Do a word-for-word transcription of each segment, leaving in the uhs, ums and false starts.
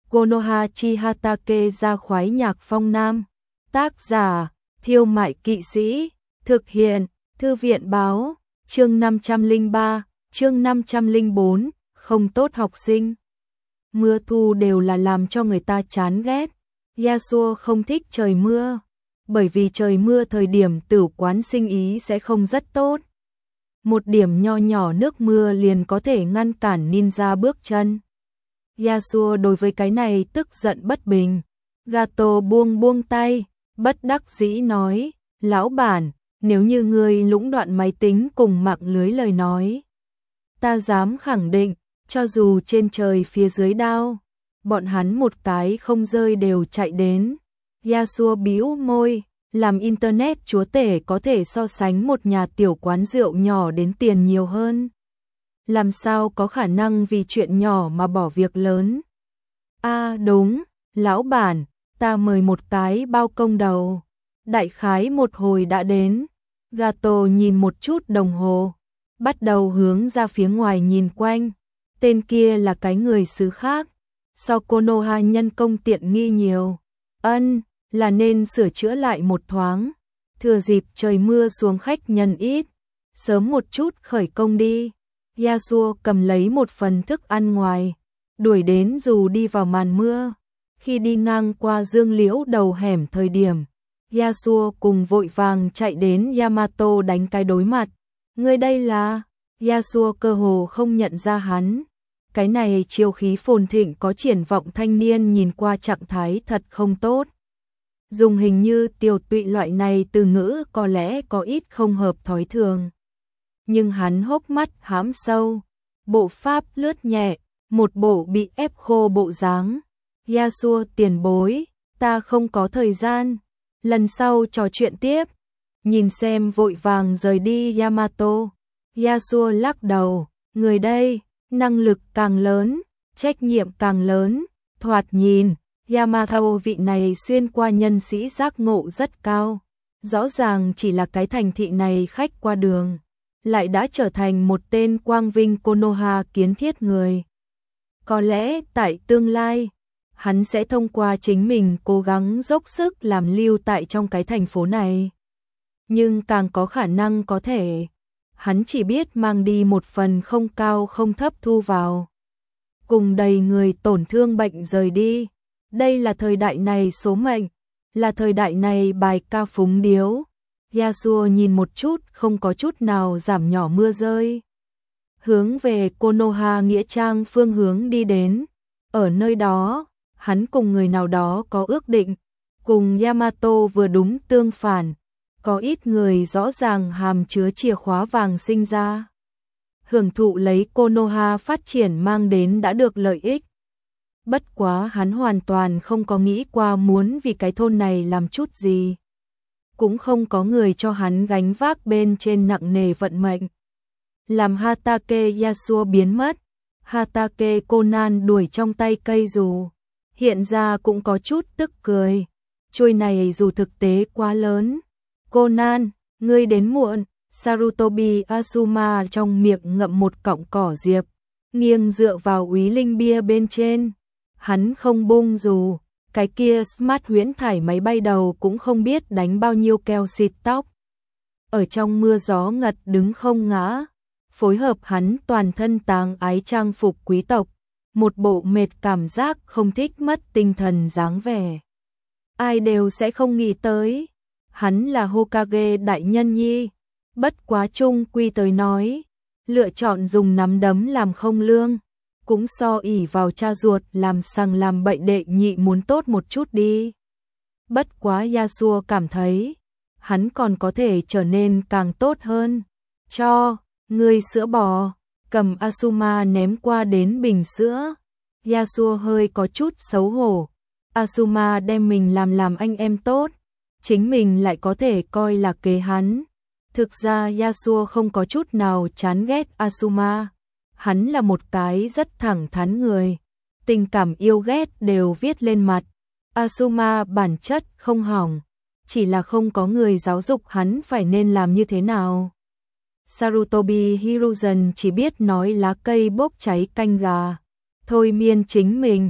Konoha chi Hatake ra khoái nhạc phong nam. Tác giả, Thiêu Mại Kỵ Sĩ. Thực hiện, Thư viện báo. Chương năm trăm lẻ ba, chương năm trăm lẻ bốn, không tốt học sinh. Mưa thu đều là làm cho người ta chán ghét. Yasuo không thích trời mưa, bởi vì trời mưa thời điểm tử quán sinh ý sẽ không rất tốt. Một điểm nho nhỏ nước mưa liền có thể ngăn cản ninja bước chân. Yasuo đối với cái này tức giận bất bình. Gato buông buông tay, bất đắc dĩ nói, lão bản, nếu như ngươi lũng đoạn máy tính cùng mạng lưới lời nói, ta dám khẳng định, cho dù trên trời phía dưới đao, bọn hắn một cái không rơi đều chạy đến. Yasuo bĩu môi, làm internet chúa tể có thể so sánh một nhà tiểu quán rượu nhỏ đến tiền nhiều hơn. Làm sao có khả năng vì chuyện nhỏ mà bỏ việc lớn? À đúng, lão bản, ta mời một cái bao công đầu. Đại khái một hồi đã đến. Gato nhìn một chút đồng hồ, bắt đầu hướng ra phía ngoài nhìn quanh. Tên kia là cái người xứ khác, so Konoha nhân công tiện nghi nhiều. Ân, là nên sửa chữa lại một thoáng. Thừa dịp trời mưa xuống khách nhân ít, sớm một chút khởi công đi. Yasuo cầm lấy một phần thức ăn ngoài, đuổi đến dù đi vào màn mưa. Khi đi ngang qua Dương Liễu đầu hẻm thời điểm, Yasuo cùng vội vàng chạy đến Yamato đánh cái đối mặt. Người đây là... Yasuo cơ hồ không nhận ra hắn. Cái này chiêu khí phồn thịnh có triển vọng thanh niên nhìn qua trạng thái thật không tốt. Dùng hình như tiều tụy loại này từ ngữ có lẽ có ít không hợp thói thường. Nhưng hắn hốc mắt hám sâu, bộ pháp lướt nhẹ, một bộ bị ép khô bộ dáng. Yasuo tiền bối, ta không có thời gian, lần sau trò chuyện tiếp. Nhìn xem vội vàng rời đi Yamato, Yasuo lắc đầu, người đây, năng lực càng lớn, trách nhiệm càng lớn, thoạt nhìn, Yamato vị này xuyên qua nhân sĩ giác ngộ rất cao. Rõ ràng chỉ là cái thành thị này khách qua đường, lại đã trở thành một tên quang vinh Konoha kiến thiết người. Có lẽ tại tương lai, hắn sẽ thông qua chính mình cố gắng dốc sức làm lưu tại trong cái thành phố này. Nhưng càng có khả năng có thể, hắn chỉ biết mang đi một phần không cao không thấp thu vào. Cùng đầy người tổn thương bệnh rời đi. Đây là thời đại này số mệnh, là thời đại này bài ca phúng điếu. Yasuo nhìn một chút không có chút nào giảm nhỏ mưa rơi. Hướng về Konoha Nghĩa Trang phương hướng đi đến. Ở nơi đó, hắn cùng người nào đó có ước định. Cùng Yamato vừa đúng tương phản. Có ít người rõ ràng hàm chứa chìa khóa vàng sinh ra. Hưởng thụ lấy Konoha phát triển mang đến đã được lợi ích. Bất quá hắn hoàn toàn không có nghĩ qua muốn vì cái thôn này làm chút gì. Cũng không có người cho hắn gánh vác bên trên nặng nề vận mệnh. Làm Hatake Yasuo biến mất, Hatake Conan đuổi trong tay cây dù. Hiện ra cũng có chút tức cười. Chuôi này dù thực tế quá lớn. Conan, ngươi đến muộn. Sarutobi Asuma trong miệng ngậm một cọng cỏ diệp, nghiêng dựa vào úy linh bia bên trên. Hắn không bung dù, cái kia smart huyễn thải máy bay đầu cũng không biết đánh bao nhiêu keo xịt tóc. Ở trong mưa gió ngật đứng không ngã, phối hợp hắn toàn thân tàng ái trang phục quý tộc, một bộ mệt cảm giác không thích mất tinh thần dáng vẻ. Ai đều sẽ không nghĩ tới, hắn là Hokage đại nhân nhi, bất quá chung quy tới nói, lựa chọn dùng nắm đấm làm không lương. Cũng so ỉ vào cha ruột làm sằng làm bậy đệ nhị muốn tốt một chút đi. Bất quá Yasuo cảm thấy, hắn còn có thể trở nên càng tốt hơn. Cho, ngươi sữa bò, cầm Asuma ném qua đến bình sữa. Yasuo hơi có chút xấu hổ. Asuma đem mình làm làm anh em tốt, chính mình lại có thể coi là kế hắn. Thực ra Yasuo không có chút nào chán ghét Asuma. Hắn là một cái rất thẳng thắn người, tình cảm yêu ghét đều viết lên mặt. Asuma bản chất không hỏng, chỉ là không có người giáo dục hắn phải nên làm như thế nào. Sarutobi Hiruzen chỉ biết nói lá cây bốc cháy canh gà, thôi miên chính mình,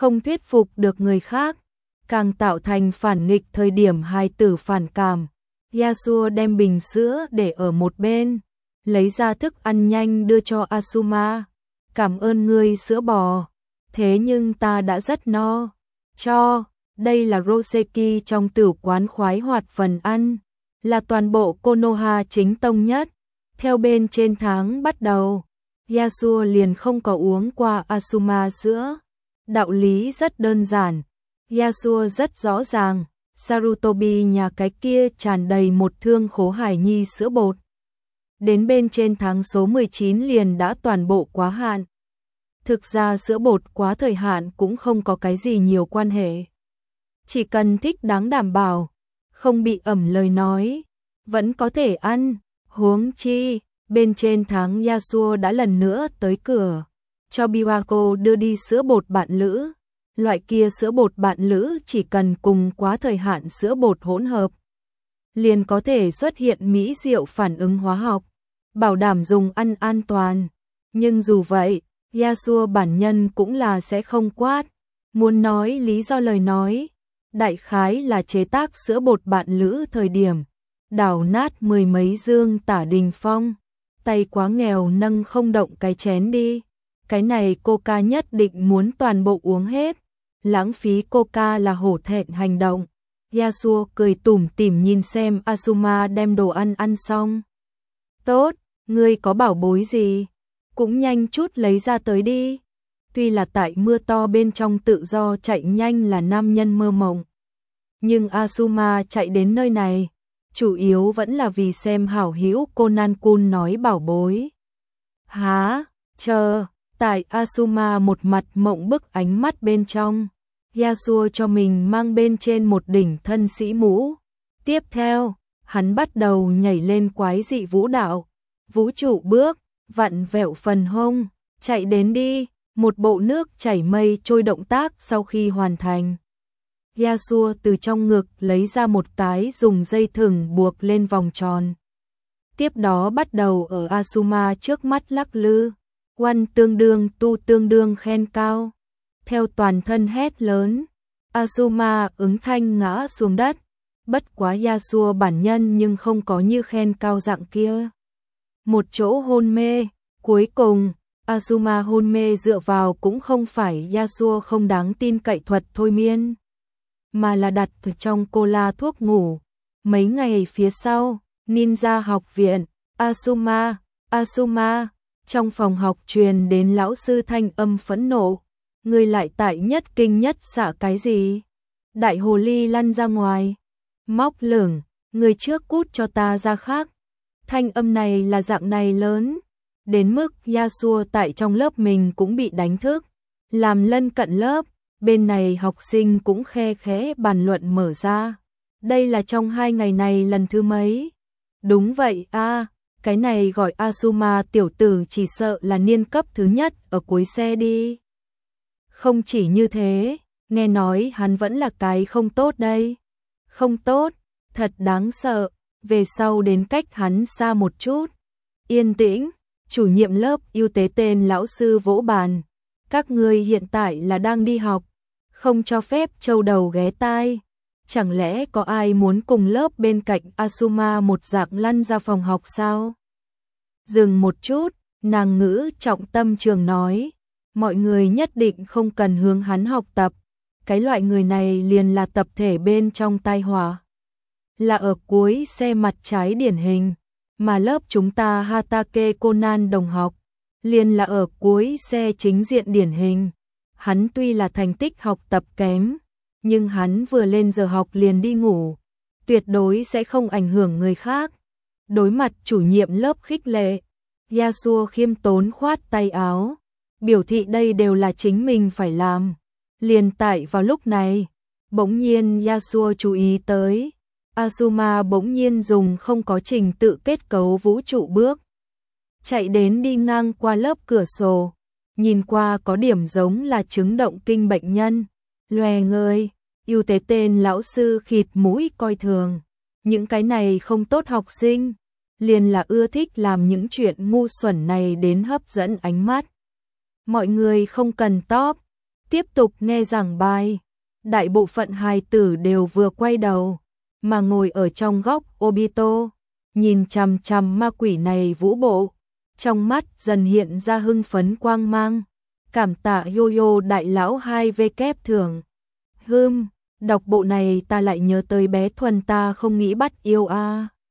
không thuyết phục được người khác, càng tạo thành phản nghịch thời điểm hài tử phản cảm. Yasuo đem bình sữa để ở một bên, lấy ra thức ăn nhanh đưa cho Asuma. Cảm ơn ngươi sữa bò, thế nhưng ta đã rất no. Cho, đây là Roseki trong tử quán khoái hoạt phần ăn, là toàn bộ Konoha chính tông nhất. Theo bên trên tháng bắt đầu, Yasuo liền không có uống qua Asuma sữa. Đạo lý rất đơn giản, Yasuo rất rõ ràng, Sarutobi nhà cái kia tràn đầy một thương khố hải nhi sữa bột. Đến bên trên tháng số mười chín liền đã toàn bộ quá hạn. Thực ra sữa bột quá thời hạn cũng không có cái gì nhiều quan hệ. Chỉ cần thích đáng đảm bảo, không bị ẩm lời nói, vẫn có thể ăn. Huống chi, bên trên tháng Yasuo đã lần nữa tới cửa, cho Biwako đưa đi sữa bột bạn lữ. Loại kia sữa bột bạn lữ chỉ cần cùng quá thời hạn sữa bột hỗn hợp, liền có thể xuất hiện mỹ diệu phản ứng hóa học, bảo đảm dùng ăn an toàn. Nhưng dù vậy, Yasuo bản nhân cũng là sẽ không quát. Muốn nói lý do lời nói, đại khái là chế tác sữa bột bạn lữ thời điểm đảo nát mười mấy dương Tả Đình Phong, tay quá nghèo nâng không động cái chén đi. Cái này Coca nhất định muốn toàn bộ uống hết, lãng phí Coca là hổ thẹn hành động. Yasuo cười tủm tỉm nhìn xem Asuma đem đồ ăn ăn xong. Tốt, ngươi có bảo bối gì? Cũng nhanh chút lấy ra tới đi. Tuy là tại mưa to bên trong tự do chạy nhanh là nam nhân mơ mộng, nhưng Asuma chạy đến nơi này, chủ yếu vẫn là vì xem hảo hữu Conan-kun nói bảo bối. Hả? Chờ, tại Asuma một mặt mộng bức ánh mắt bên trong, Yasuo cho mình mang bên trên một đỉnh thân sĩ mũ. Tiếp theo, hắn bắt đầu nhảy lên quái dị vũ đạo, vũ trụ bước, vặn vẹo phần hông, chạy đến đi. Một bộ nước chảy mây trôi động tác sau khi hoàn thành, Yasuo từ trong ngực lấy ra một cái dùng dây thừng buộc lên vòng tròn. Tiếp đó bắt đầu ở Asuma trước mắt lắc lư, One tương đương tu tương đương khen cao. Theo toàn thân hét lớn, Asuma ứng thanh ngã xuống đất. Bất quá Yasuo bản nhân nhưng không có như khen cao dạng kia. Một chỗ hôn mê, cuối cùng Asuma hôn mê dựa vào cũng không phải Yasuo không đáng tin cậy thuật thôi miên, mà là đặt trong cola thuốc ngủ. Mấy ngày phía sau, Ninja học viện, Asuma, Asuma, trong phòng học truyền đến lão sư thanh âm phẫn nộ. Ngươi lại tại nhất kinh nhất xạ cái gì? Đại hồ ly lăn ra ngoài. Móc lửng, người trước cút cho ta ra khác. Thanh âm này là dạng này lớn, đến mức Yasuo tại trong lớp mình cũng bị đánh thức. Làm lân cận lớp, bên này học sinh cũng khe khẽ bàn luận mở ra. Đây là trong hai ngày này lần thứ mấy? Đúng vậy a, à, cái này gọi Asuma tiểu tử chỉ sợ là niên cấp thứ nhất ở cuối xe đi. Không chỉ như thế, nghe nói hắn vẫn là cái không tốt đây. Không tốt, thật đáng sợ, về sau đến cách hắn xa một chút. Yên tĩnh, chủ nhiệm lớp ưu tế tên lão sư vỗ bàn. Các ngươi hiện tại là đang đi học, không cho phép trâu đầu ghé tai. Chẳng lẽ có ai muốn cùng lớp bên cạnh Asuma một dạng lăn ra phòng học sao? Dừng một chút, nàng ngữ trọng tâm trường nói. Mọi người nhất định không cần hướng hắn học tập. Cái loại người này liền là tập thể bên trong tai họa. Là ở cuối xe mặt trái điển hình. Mà lớp chúng ta Hatake Conan đồng học, liền là ở cuối xe chính diện điển hình. Hắn tuy là thành tích học tập kém, nhưng hắn vừa lên giờ học liền đi ngủ, tuyệt đối sẽ không ảnh hưởng người khác. Đối mặt chủ nhiệm lớp khích lệ, Yasuo khiêm tốn khoát tay áo, biểu thị đây đều là chính mình phải làm. Liền tại vào lúc này, bỗng nhiên Yasuo chú ý tới, Asuma bỗng nhiên dùng không có trình tự kết cấu vũ trụ bước, chạy đến đi ngang qua lớp cửa sổ, nhìn qua có điểm giống là chứng động kinh bệnh nhân. Loè ngơi, ưu tế tên lão sư khịt mũi coi thường. Những cái này không tốt học sinh, liền là ưa thích làm những chuyện ngu xuẩn này đến hấp dẫn ánh mắt. Mọi người không cần top, tiếp tục nghe giảng bài. Đại bộ phận hài tử đều vừa quay đầu, mà ngồi ở trong góc Obito, nhìn chằm chằm ma quỷ này vũ bộ, trong mắt dần hiện ra hưng phấn quang mang. Cảm tạ Yo-Yo đại lão hai v kép thưởng. Hưm, đọc bộ này ta lại nhớ tới bé Thuần ta không nghĩ bắt yêu a. À.